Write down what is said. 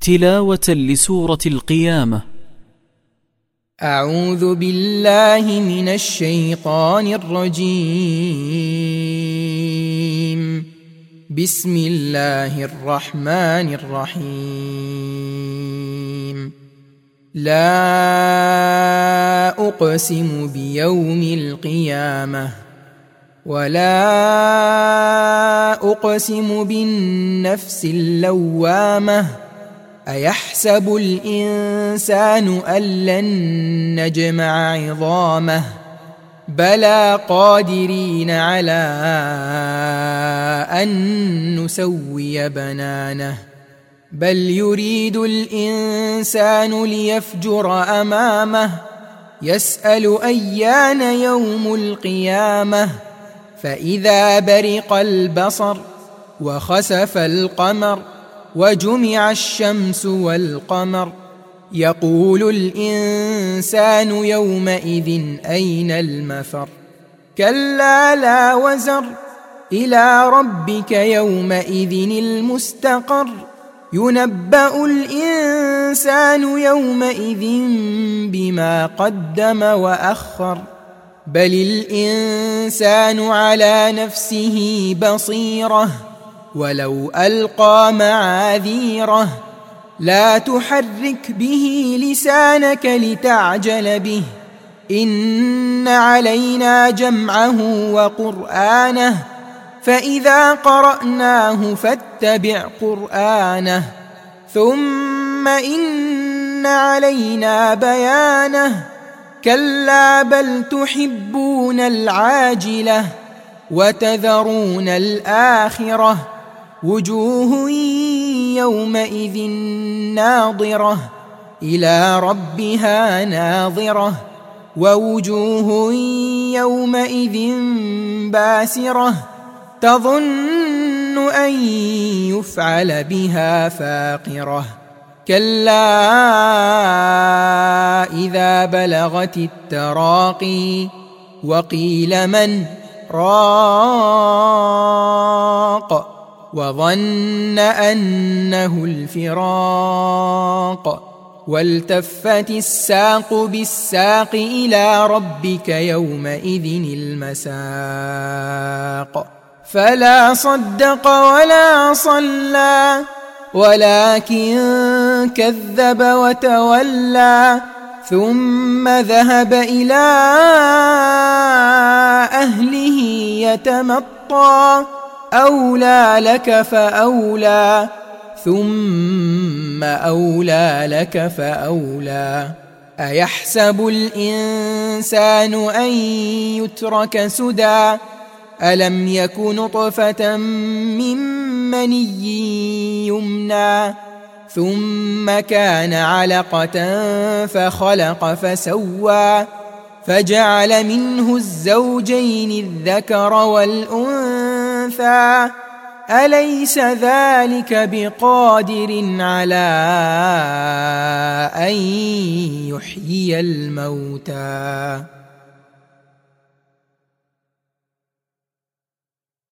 تلاوة لسورة القيامة. أعوذ بالله من الشيطان الرجيم. بسم الله الرحمن الرحيم. لا أقسم بيوم القيامة ولا أقسم بالنفس اللوامة. أيحسب الإنسان أن لن نجمع عظامه بلى قادرين على أن نسوي بنانه بل يريد الإنسان ليفجر أمامه يسأل أيان يوم القيامة. فإذا برق البصر وخسف القمر وجمع الشمس والقمر يقول الإنسان يومئذ أين المفر. كلا لا وزر إلى ربك يومئذ المستقر. ينبأ الإنسان يومئذ بما قدم وأخر بل الإنسان على نفسه بصيرة ولو ألقى معاذيره. لا تحرك به لسانك لتعجل به إن علينا جمعه وقرآنه فإذا قرأناه فاتبع قرآنه ثم إن علينا بيانه. كلا بل تحبون العاجلة وتذرون الآخرة. وجوه يومئذ ناظرة إلى ربها ناظرة ووجوه يومئذ باسرة تظن أن يفعل بها فاقرة. كلا إذا بلغت التراقي وقيل من راق وظن أنه الفراق والتفت الساق بالساق إلى ربك يومئذ المساق. فلا صدق ولا صلى ولكن كذب وتولى ثم ذهب إلى أهله يتمطى. أولى لك فأولى ثم أولى لك فأولى. أيحسب الإنسان أن يترك سدى ألم يك نطفة من مني يمنى ثم كان علقة فخلق فسوى فجعل منه الزوجين الذكر والأنثى. أليس ذلك بقادر على أن يحيي الموتى.